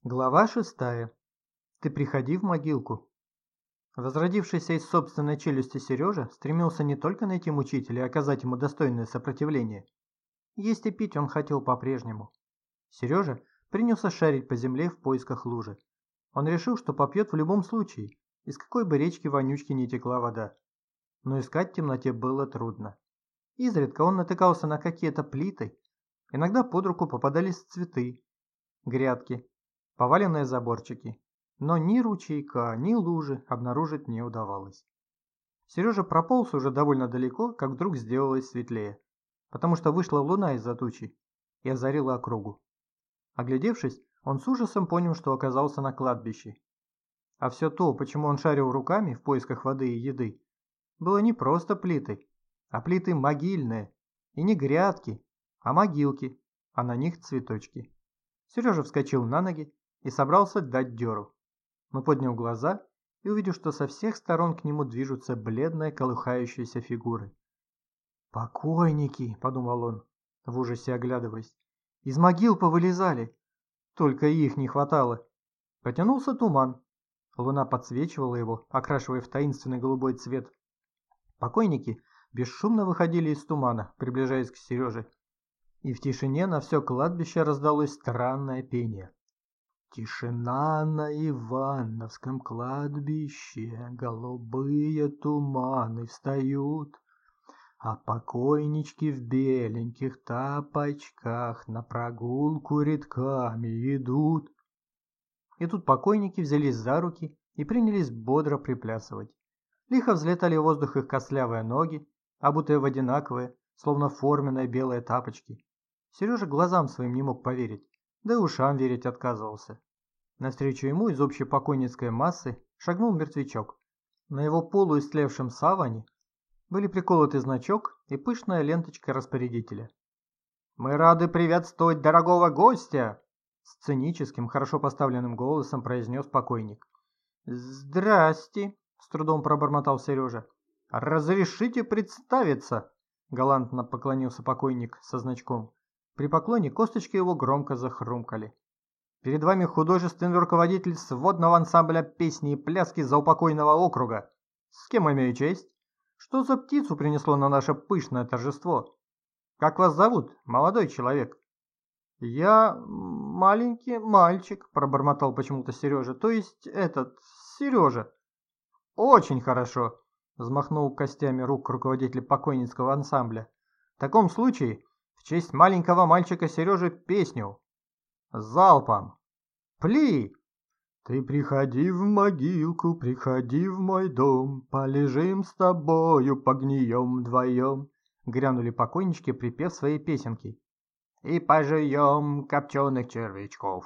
Глава 6. Ты приходи в могилку. Возродившийся из собственной челюсти Сережа стремился не только найти мучителя и оказать ему достойное сопротивление. Есть и пить он хотел по-прежнему. Сережа принялся шарить по земле в поисках лужи. Он решил, что попьет в любом случае, из какой бы речки вонючки не текла вода. Но искать в темноте было трудно. Изредка он натыкался на какие-то плиты, иногда под руку попадались цветы, грядки, поваленные заборчики, но ни ручейка, ни лужи обнаружить не удавалось. Сережа прополз уже довольно далеко, как вдруг сделалось светлее, потому что вышла луна из-за тучи и озарила округу. Оглядевшись, он с ужасом понял, что оказался на кладбище. А все то, почему он шарил руками в поисках воды и еды, было не просто плиты, а плиты могильные, и не грядки, а могилки, а на них цветочки. Сережа вскочил на ноги и собрался дать дёру, но поднял глаза и увидел, что со всех сторон к нему движутся бледные колыхающиеся фигуры. «Покойники!» – подумал он, в ужасе оглядываясь. «Из могил повылезали! Только их не хватало!» Потянулся туман. Луна подсвечивала его, окрашивая в таинственный голубой цвет. Покойники бесшумно выходили из тумана, приближаясь к Сереже. И в тишине на все кладбище раздалось странное пение. Тишина на Ивановском кладбище, голубые туманы встают, а покойнички в беленьких тапочках на прогулку рядками идут. И тут покойники взялись за руки и принялись бодро приплясывать. Лихо взлетали в воздух их костлявые ноги, обутые в одинаковые, словно форменные белые тапочки. Сережа глазам своим не мог поверить, да и ушам верить отказывался. Навстречу ему из общей покойницкой массы шагнул мертвячок. На его полуистлевшем саване были приколоты значок и пышная ленточка распорядителя. «Мы рады приветствовать дорогого гостя!» С сценическим, хорошо поставленным голосом произнес покойник. «Здрасте!» – с трудом пробормотал Сережа. «Разрешите представиться!» – галантно поклонился покойник со значком. При поклоне косточки его громко захрумкали. «Перед вами художественный руководитель сводного ансамбля песни и пляски заупокойного округа. С кем имею честь? Что за птицу принесло на наше пышное торжество? Как вас зовут, молодой человек?» «Я маленький мальчик», – пробормотал почему-то Сережа. «То есть Сережа». «Очень хорошо», – взмахнул костями рук руководитель покойницкого ансамбля. «В таком случае в честь маленького мальчика Сережи песню. Залпом. Пли!» «Ты приходи в могилку, приходи в мой дом, полежим с тобою, погнием вдвоем», – грянули покойнички, припев своей песенки. «И пожуем копченых червячков».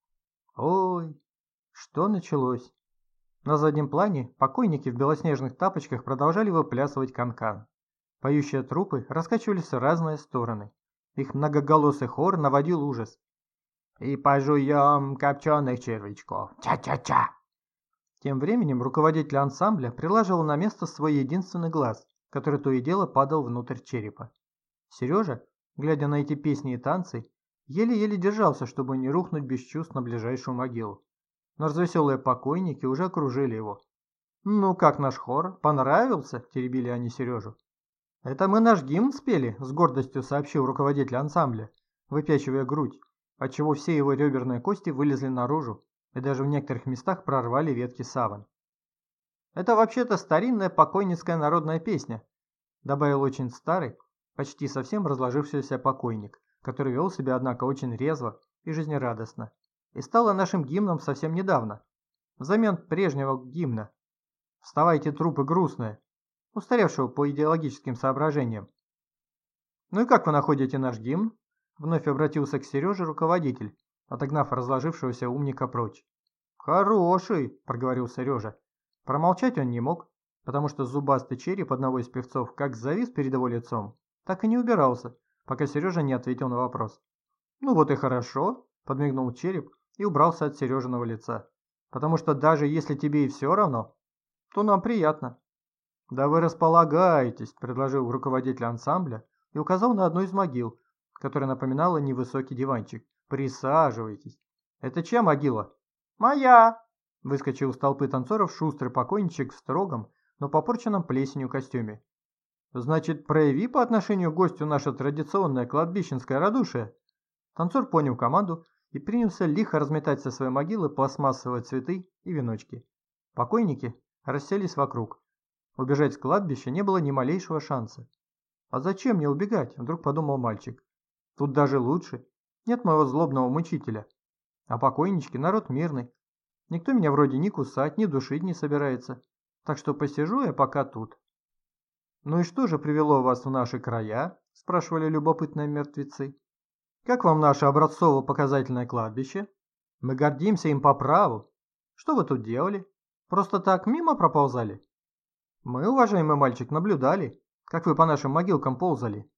Ой, что началось? На заднем плане покойники в белоснежных тапочках продолжали выплясывать канкан. Поющие трупы раскачивались в разные стороны. Их многоголосый хор наводил ужас. «И пожуем копченых червячков. Ча-ча-ча!» Тем временем руководитель ансамбля прилаживал на место свой единственный глаз, который то и дело падал внутрь черепа. Сережа, глядя на эти песни и танцы, еле-еле держался, чтобы не рухнуть без чувств на ближайшую могилу. Но развеселые покойники уже окружили его. «Ну как наш хор? Понравился?» – теребили они Сережу. «Это мы наш гимн спели», – с гордостью сообщил руководитель ансамбля, выпячивая грудь, отчего все его реберные кости вылезли наружу и даже в некоторых местах прорвали ветки саван. «Это вообще-то старинная покойницкая народная песня», – добавил очень старый, почти совсем разложившийся покойник, который вел себя, однако, очень резво и жизнерадостно, и стала нашим гимном совсем недавно, взамен прежнего гимна «Вставайте, трупы грустные», устаревшего по идеологическим соображениям. «Ну и как вы находите наш гимн?» Вновь обратился к Сереже руководитель, отогнав разложившегося умника прочь. «Хороший», – проговорил Сережа. Промолчать он не мог, потому что зубастый череп одного из певцов как завис перед его лицом, так и не убирался, пока Сережа не ответил на вопрос. «Ну вот и хорошо», – подмигнул череп и убрался от Сережиного лица. «Потому что даже если тебе и все равно, то нам приятно». «Да вы располагайтесь», – предложил руководитель ансамбля и указал на одну из могил, которая напоминала невысокий диванчик. «Присаживайтесь». Это чья могила? Моя! Выскочил из толпы танцоров шустрый покойничек в строгом, но попорченном плесенью костюме. Значит, прояви по отношению к гостю наше традиционное кладбищенское радушие. Танцор понял команду и принялся лихо разметать со своей могилы пластмассовые цветы и веночки. Покойники расселись вокруг. Убежать с кладбища не было ни малейшего шанса. «А зачем мне убегать?» – вдруг подумал мальчик. «Тут даже лучше. Нет моего злобного мучителя. А покойнички – народ мирный. Никто меня вроде ни кусать, ни душить не собирается. Так что посижу я пока тут». «Ну и что же привело вас в наши края?» – спрашивали любопытные мертвецы. «Как вам наше образцово-показательное кладбище? Мы гордимся им по праву. Что вы тут делали? Просто так мимо проползали?» «Мы, уважаемый мальчик, наблюдали, как вы по нашим могилкам ползали».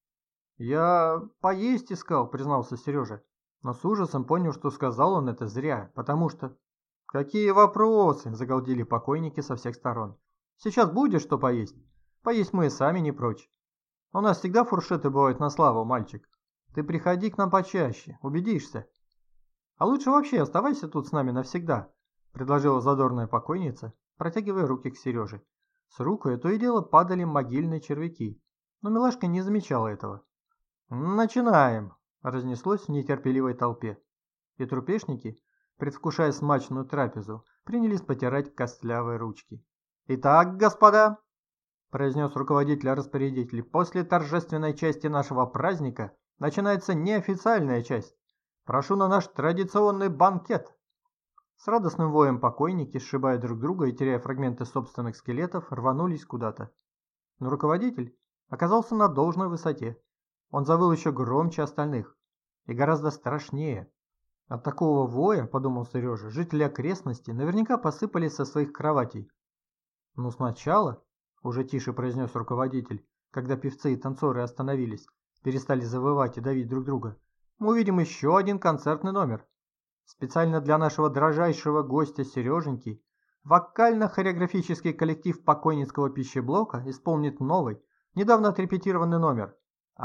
«Я поесть искал», – признался Сережа, но с ужасом понял, что сказал он это зря, потому что... «Какие вопросы?» – загалдели покойники со всех сторон. «Сейчас будешь что поесть? Поесть мы и сами не прочь. У нас всегда фуршеты бывают на славу, мальчик. Ты приходи к нам почаще, убедишься». «А лучше вообще оставайся тут с нами навсегда», – предложила задорная покойница, протягивая руки к Сереже. С рукой то и дело падали могильные червяки, но милашка не замечала этого. «Начинаем!» – разнеслось в нетерпеливой толпе. И трупешники, предвкушая смачную трапезу, принялись потирать костлявые ручки. «Итак, господа!» – произнес руководитель-распорядитель. «После торжественной части нашего праздника начинается неофициальная часть. Прошу на наш традиционный банкет!» С радостным воем покойники, сшибая друг друга и теряя фрагменты собственных скелетов, рванулись куда-то. Но руководитель оказался на должной высоте. Он завыл еще громче остальных и гораздо страшнее. От такого воя, подумал Сережа, жители окрестности наверняка посыпались со своих кроватей. «Ну сначала», — уже тише произнес руководитель, когда певцы и танцоры остановились, перестали завывать и давить друг друга, «мы увидим еще один концертный номер. Специально для нашего дрожайшего гостя Сереженьки вокально-хореографический коллектив покойницкого пищеблока исполнит новый, недавно отрепетированный номер.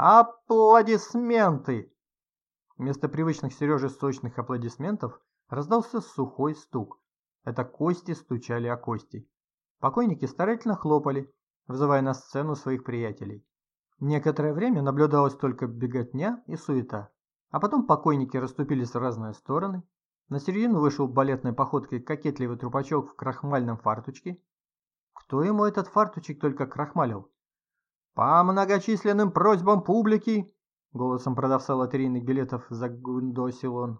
Аплодисменты!» Вместо привычных Сереже сочных аплодисментов раздался сухой стук. Это кости стучали о кости. Покойники старательно хлопали, вызывая на сцену своих приятелей. Некоторое время наблюдалась только беготня и суета. А потом покойники расступились в разные стороны. На середину вышел балетной походкой кокетливый трупачок в крахмальном фартучке. Кто ему этот фартучек только крахмалил? «По многочисленным просьбам публики», — голосом продавца лотерейных билетов загундосил он,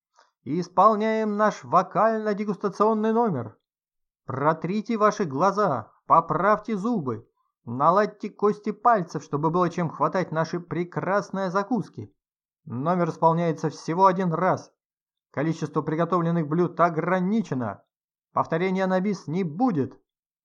«исполняем наш вокально-дегустационный номер. Протрите ваши глаза, поправьте зубы, наладьте кости пальцев, чтобы было чем хватать наши прекрасные закуски. Номер исполняется всего один раз. Количество приготовленных блюд ограничено. Повторения на бис не будет».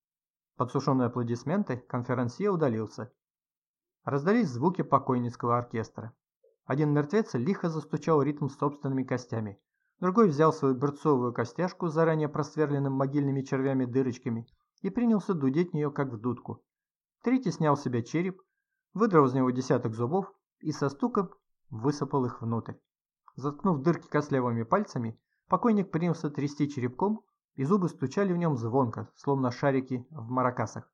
Под сушеные аплодисменты конферансье удалился. Раздались звуки покойницкого оркестра. Один мертвец лихо застучал ритм собственными костями. Другой взял свою берцовую костяшку с заранее просверленным могильными червями дырочками и принялся дудеть в нее, как в дудку. Третий снял с себя череп, выдрал из него десяток зубов и со стуком высыпал их внутрь. Заткнув дырки костлявыми пальцами, покойник принялся трясти черепком, и зубы стучали в нем звонко, словно шарики в маракасах.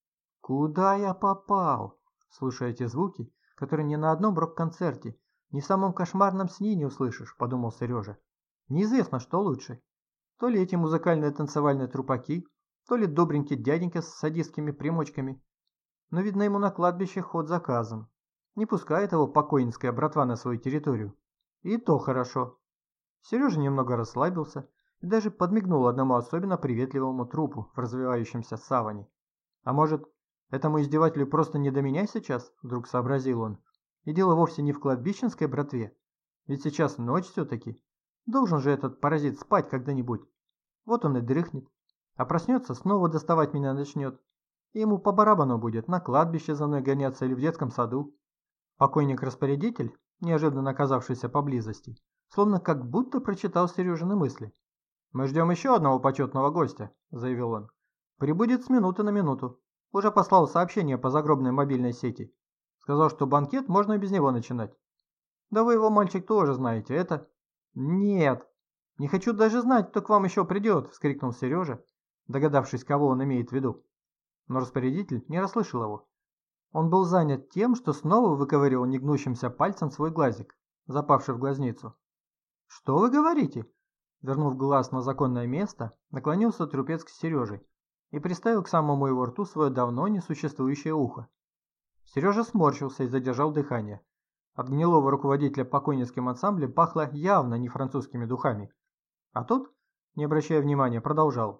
«Куда я попал?» Слушая эти звуки, которые ни на одном рок-концерте, ни в самом кошмарном сне не услышишь, подумал Сережа. Неизвестно, что лучше. То ли эти музыкальные танцевальные трупаки, то ли добренький дяденька с садистскими примочками. Но, видно, ему на кладбище ход заказан. Не пускает его покойницкая братва на свою территорию. И то хорошо. Сережа немного расслабился и даже подмигнул одному особенно приветливому трупу в развивающемся саване. А может, этому издевателю просто не до меня сейчас, вдруг сообразил он. И дело вовсе не в кладбищенской братве. Ведь сейчас ночь все-таки. Должен же этот паразит спать когда-нибудь. Вот он и дрыхнет. А проснется, снова доставать меня начнет. И ему по барабану будет на кладбище за мной гоняться или в детском саду. Покойник-распорядитель, неожиданно оказавшийся поблизости, словно как будто прочитал Сережины мысли. «Мы ждем еще одного почетного гостя», — заявил он. «Прибудет с минуты на минуту. Уже послал сообщение по загробной мобильной сети. Сказал, что банкет можно и без него начинать». «Да вы его, мальчик, тоже знаете, это...» «Нет», «Не хочу даже знать, кто к вам еще придет!» – вскрикнул Сережа, догадавшись, кого он имеет в виду. Но распорядитель не расслышал его. Он был занят тем, что снова выковыривал негнущимся пальцем свой глазик, запавший в глазницу. «Что вы говорите?» Вернув глаз на законное место, наклонился Трупец к Сереже и приставил к самому его рту свое давно несуществующее ухо. Сережа сморщился и задержал дыхание. От гнилого руководителя покойницким ансамблем пахло явно не французскими духами. А тот, не обращая внимания, продолжал.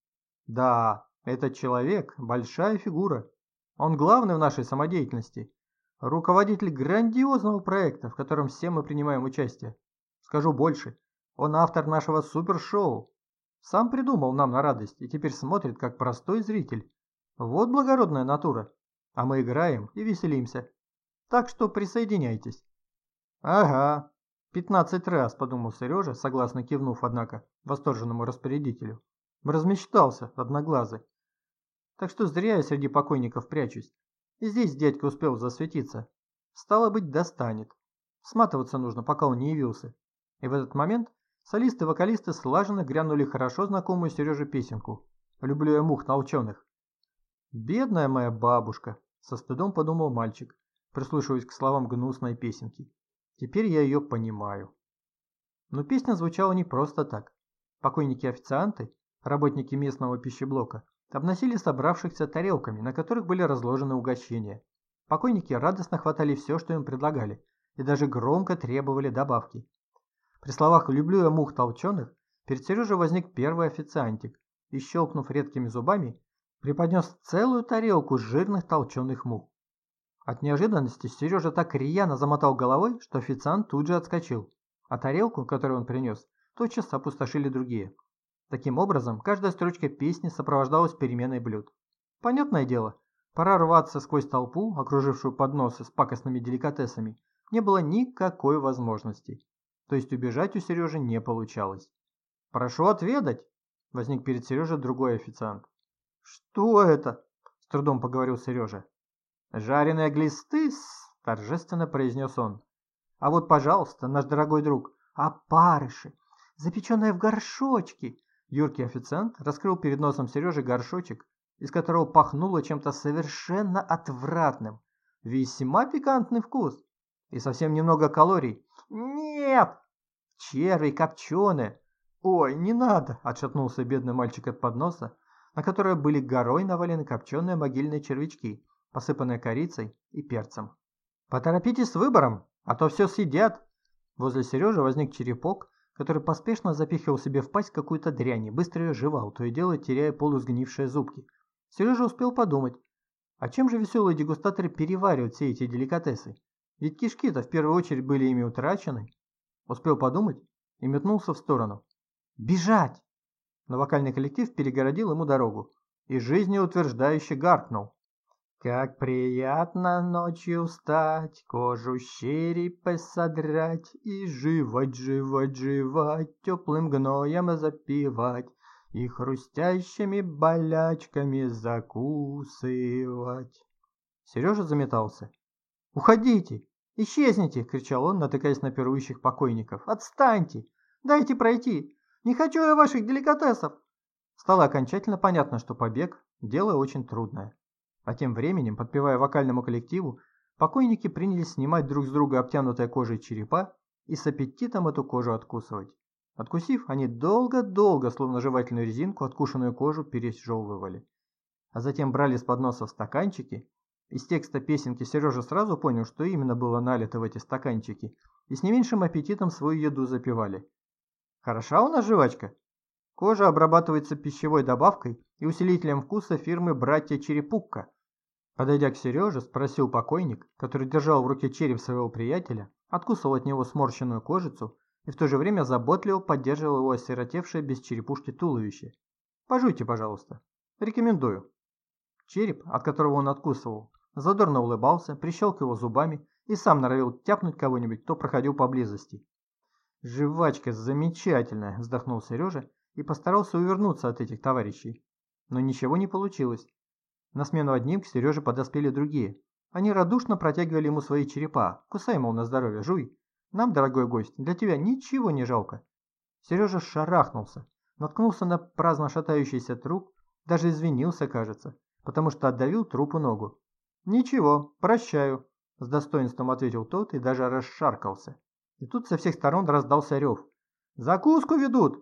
«Да, этот человек – большая фигура. Он главный в нашей самодеятельности. Руководитель грандиозного проекта, в котором все мы принимаем участие. Скажу больше, он автор нашего супершоу. Сам придумал нам на радость и теперь смотрит, как простой зритель. Вот благородная натура. А мы играем и веселимся. Так что присоединяйтесь». «Ага, 15 раз», – подумал Сережа, согласно кивнув, однако, восторженному распорядителю. Размечтался, одноглазый. Так что зря я среди покойников прячусь. И здесь дядька успел засветиться. Стало быть, достанет. Сматываться нужно, пока он не явился. И в этот момент солисты и вокалисты слаженно грянули хорошо знакомую Сереже песенку «Люблю я мух толченых». «Бедная моя бабушка», – со стыдом подумал мальчик, прислушиваясь к словам гнусной песенки. «Теперь я ее понимаю». Но песня звучала не просто так. Покойники-официанты, работники местного пищеблока, обносили собравшихся тарелками, на которых были разложены угощения. Покойники радостно хватали все, что им предлагали, и даже громко требовали добавки. При словах «люблю я мух толченых» перед Сережей возник первый официантик и, щелкнув редкими зубами, преподнес целую тарелку жирных толченых мух. От неожиданности Сережа так рьяно замотал головой, что официант тут же отскочил, а тарелку, которую он принес, тотчас опустошили другие. Таким образом, каждая строчка песни сопровождалась переменой блюд. Понятное дело, пора рваться сквозь толпу, окружившую подносы с пакостными деликатесами, не было никакой возможности. То есть убежать у Сережи не получалось. «Прошу отведать!» – возник перед Сережей другой официант. «Что это?» – с трудом поговорил Сережа. «Жареные глисты!» – торжественно произнес он. «А вот, пожалуйста, наш дорогой друг, опарыши, запеченные в горшочке!» Юркий официант раскрыл перед носом Сережи горшочек, из которого пахнуло чем-то совершенно отвратным. Весьма пикантный вкус. И совсем немного калорий. «Нет! Черви копченые!» «Ой, не надо!» – отшатнулся бедный мальчик от подноса, на которое были горой навалены копченые могильные червячки, посыпанные корицей и перцем. «Поторопитесь с выбором, а то все съедят!» Возле Сережи возник черепок, который поспешно запихивал себе в пасть какую-то дрянь и быстро ее жевал, то и дело теряя полусгнившие зубки. Сережа успел подумать, а чем же веселые дегустаторы переваривают все эти деликатесы? Ведь кишки-то в первую очередь были ими утрачены. Успел подумать и метнулся в сторону. «Бежать!» Но вокальный коллектив перегородил ему дорогу и жизнеутверждающе гаркнул. «Как приятно ночью встать, кожу с черепа содрать и жевать, жевать, жевать, теплым гноем запивать и хрустящими болячками закусывать». Сережа заметался. «Уходите! Исчезните!» – кричал он, натыкаясь на пирующих покойников. «Отстаньте! Дайте пройти! Не хочу я ваших деликатесов!» Стало окончательно понятно, что побег – дело очень трудное. А тем временем, подпевая вокальному коллективу, покойники принялись снимать друг с друга обтянутые кожей черепа и с аппетитом эту кожу откусывать. Откусив, они долго-долго, словно жевательную резинку, откушенную кожу пережевывали. А затем брали с подносов стаканчики. Из текста песенки Сережа сразу понял, что именно было налито в эти стаканчики, и с не меньшим аппетитом свою еду запивали. Хороша у нас жвачка? Кожа обрабатывается пищевой добавкой и усилителем вкуса фирмы «Братья Черепукка». Подойдя к Сереже, спросил покойник, который держал в руке череп своего приятеля, откусывал от него сморщенную кожицу и в то же время заботливо поддерживал его осиротевшее без черепушки туловище. «Пожуйте, пожалуйста. Рекомендую». Череп, от которого он откусывал, задорно улыбался, прищелкивал зубами и сам норовил тяпнуть кого-нибудь, кто проходил поблизости. «Жвачка замечательная!» – вздохнул Сережа и постарался увернуться от этих товарищей. Но ничего не получилось. На смену одним к Сереже подоспели другие. Они радушно протягивали ему свои черепа. «Кусай, мол, на здоровье, жуй. Нам, дорогой гость, для тебя ничего не жалко». Сережа шарахнулся, наткнулся на праздно шатающийся труп, даже извинился, кажется, потому что отдавил трупу ногу. «Ничего, прощаю», – с достоинством ответил тот и даже расшаркался. И тут со всех сторон раздался рев. «Закуску ведут!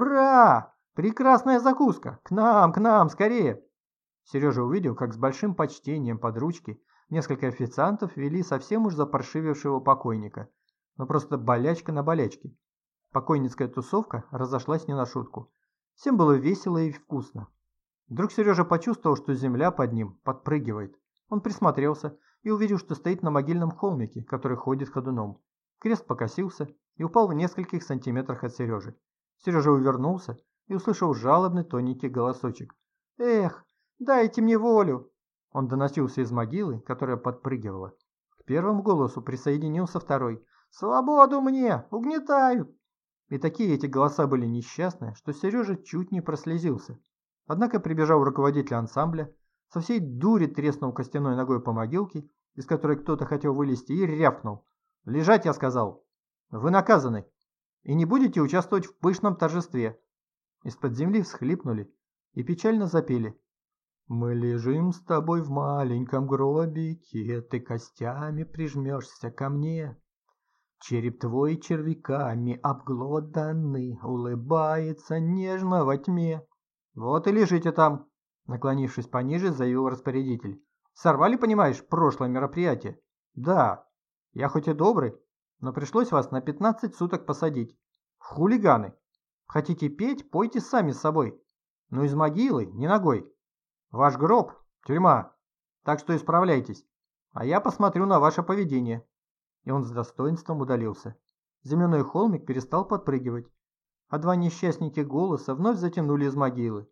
Ура! Прекрасная закуска! К нам, скорее!» Сережа увидел, как с большим почтением под ручки несколько официантов вели совсем уж запаршивившего покойника. Но просто болячка на болячке. Покойницкая тусовка разошлась не на шутку. Всем было весело и вкусно. Вдруг Сережа почувствовал, что земля под ним подпрыгивает. Он присмотрелся и увидел, что стоит на могильном холмике, который ходит ходуном. Крест покосился и упал в нескольких сантиметрах от Сережи. Сережа увернулся и услышал жалобный тоненький голосочек. «Эх, дайте мне волю!» Он доносился из могилы, которая подпрыгивала. К первому голосу присоединился второй. «Свободу мне! Угнетают!» И такие эти голоса были несчастные, что Сережа чуть не прослезился. Однако прибежал руководитель ансамбля, со всей дури треснул костяной ногой по могилке, из которой кто-то хотел вылезти, и рявкнул. «Лежать, я сказал! Вы наказаны! И не будете участвовать в пышном торжестве!» Из-под земли всхлипнули и печально запели. «Мы лежим с тобой в маленьком гробике, ты костями прижмешься ко мне. Череп твой червяками обглоданный улыбается нежно во тьме». «Вот и лежите там», — наклонившись пониже, заявил распорядитель. «Сорвали, понимаешь, прошлое мероприятие?» «Да. Я хоть и добрый, но пришлось вас на 15 суток посадить. Хулиганы. Хотите петь, пойте сами с собой. Но из могилы, не ногой. Ваш гроб – тюрьма. Так что исправляйтесь. А я посмотрю на ваше поведение». И он с достоинством удалился. Земляной холмик перестал подпрыгивать, а два несчастненьких голоса вновь затянули из могилы.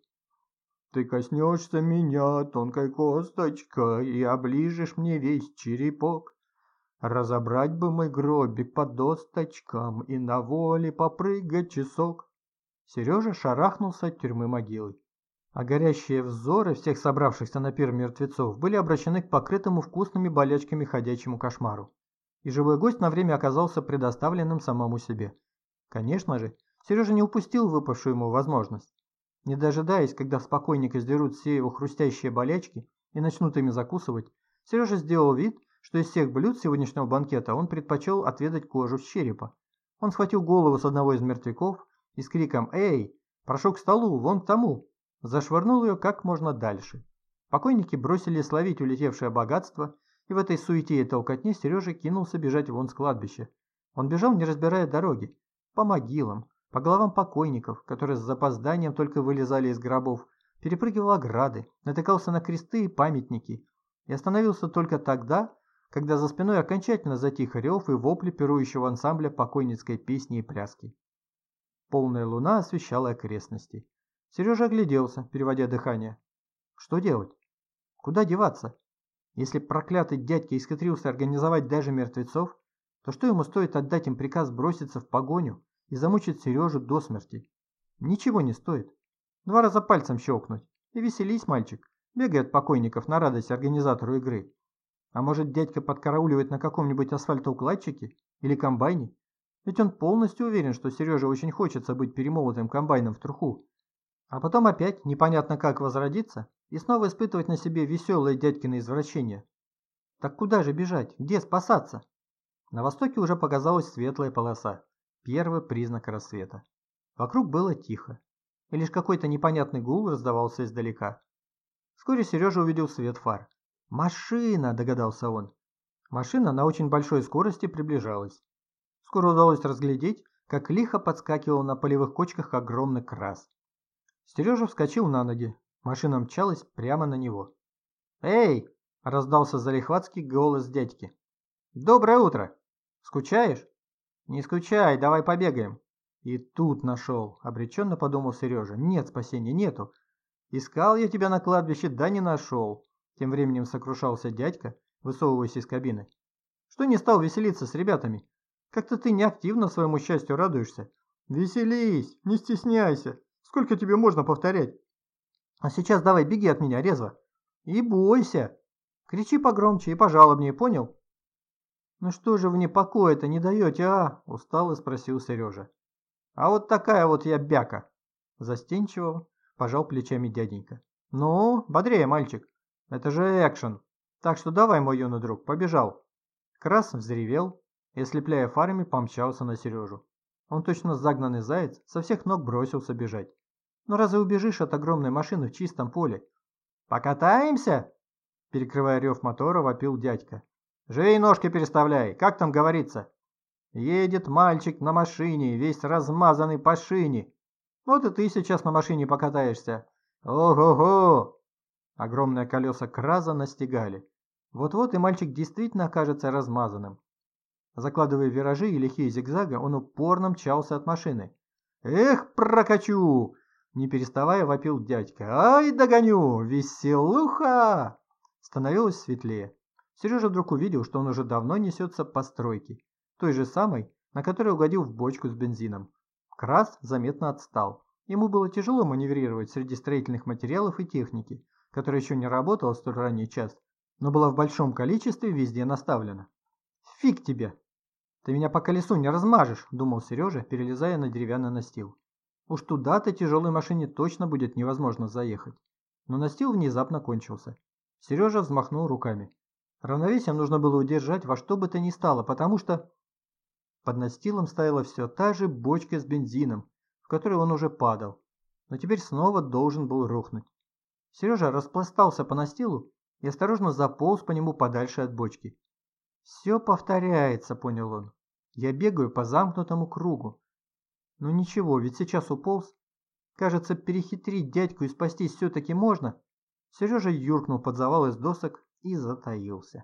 «Ты коснешься меня тонкой косточкой и оближешь мне весь черепок. Разобрать бы мой гробик по досточкам и на воле попрыгать часок». Сережа шарахнулся от тюрьмы могилы, а горящие взоры всех собравшихся на пир мертвецов были обращены к покрытому вкусными болячками ходячему кошмару. И живой гость на время оказался предоставленным самому себе. Конечно же, Сережа не упустил выпавшую ему возможность. Не дожидаясь, когда с покойника сдерут все его хрустящие болячки и начнут ими закусывать, Сережа сделал вид, что из всех блюд сегодняшнего банкета он предпочел отведать кожу с черепа. Он схватил голову с одного из мертвяков и с криком «Эй, прошу к столу, вон к тому!» зашвырнул ее как можно дальше. Покойники бросились ловить улетевшее богатство, и в этой суете и толкотне Сережа кинулся бежать вон с кладбища. Он бежал, не разбирая дороги, по могилам, по головам покойников, которые с запозданием только вылезали из гробов, перепрыгивал ограды, натыкался на кресты и памятники, и остановился только тогда, когда за спиной окончательно затих рев и вопли пирующего ансамбля покойницкой песни и пляски. Полная луна освещала окрестности. Сережа огляделся, переводя дыхание. Что делать? Куда деваться? Если проклятый дядька исхитрился организовать даже мертвецов, то что ему стоит отдать им приказ броситься в погоню и замучить Сережу до смерти? Ничего не стоит. 2 раза пальцем щелкнуть. И веселись, мальчик. Бегай от покойников на радость организатору игры. А может, дядька подкарауливает на каком-нибудь асфальтоукладчике или комбайне? Ведь он полностью уверен, что Сереже очень хочется быть перемолотым комбайном в труху. А потом опять непонятно как возродиться и снова испытывать на себе веселые дядькины извращения. Так куда же бежать? Где спасаться? На востоке уже показалась светлая полоса. Первый признак рассвета. Вокруг было тихо. И лишь какой-то непонятный гул раздавался издалека. Вскоре Сережа увидел свет фар. «Машина!» – догадался он. Машина на очень большой скорости приближалась. Скоро удалось разглядеть, как лихо подскакивал на полевых кочках огромный крас. Сережа вскочил на ноги. Машина мчалась прямо на него. «Эй!» – раздался залихватский голос дядьки. «Доброе утро! Скучаешь?» «Не скучай, давай побегаем». «И тут нашел», – обреченно подумал Сережа. «Нет спасения, нету. Искал я тебя на кладбище, да не нашел». Тем временем сокрушался дядька, высовываясь из кабины. «Что не стал веселиться с ребятами? Как-то ты неактивно своему счастью радуешься». «Веселись, не стесняйся. Сколько тебе можно повторять?» «А сейчас давай беги от меня резво. И бойся. Кричи погромче и пожалобнее, понял?» «Ну что же вы мне покоя-то не даете, а?» – устало спросил Сережа. А вот такая вот я бяка. Застенчиво пожал плечами дяденька. Ну, бодрее, мальчик. Это же экшен. Так что давай, мой юный друг, побежал. Крас взревел и, ослепляя фарами, помчался на Сережу. Он, точно загнанный заяц, со всех ног бросился бежать. Ну разве убежишь от огромной машины в чистом поле? «Покатаемся?» Перекрывая рев мотора, вопил дядька. «Живей ножки переставляй, как там говорится?» Едет мальчик на машине, весь размазанный по шине. Вот и ты сейчас на машине покатаешься. Ого-го! Огромные колеса Краза настигали. Вот-вот и мальчик действительно окажется размазанным. Закладывая виражи и лихие зигзага, он упорно мчался от машины. «Эх, прокачу!» Не переставая вопил дядька. «Ай, догоню! Веселуха!» Становилось светлее. Сережа вдруг увидел, что он уже давно несется по стройке, той же самой, на которой угодил в бочку с бензином. Крас заметно отстал. Ему было тяжело маневрировать среди строительных материалов и техники, которая еще не работала в столь ранний час, но была в большом количестве везде наставлена. «Фиг тебе! Ты меня по колесу не размажешь», – думал Сережа, перелезая на деревянный настил. Уж туда-то тяжелой машине точно будет невозможно заехать. Но настил внезапно кончился. Сережа взмахнул руками. Равновесие нужно было удержать во что бы то ни стало, потому что под настилом стояла все та же бочка с бензином, в которой он уже падал, но теперь снова должен был рухнуть. Сережа распластался по настилу и осторожно заполз по нему подальше от бочки. «Все повторяется», — понял он. «Я бегаю по замкнутому кругу. Ну ничего, ведь сейчас уполз. Кажется, перехитрить дядьку и спастись все-таки можно». Сережа юркнул под завал из досок и затаился.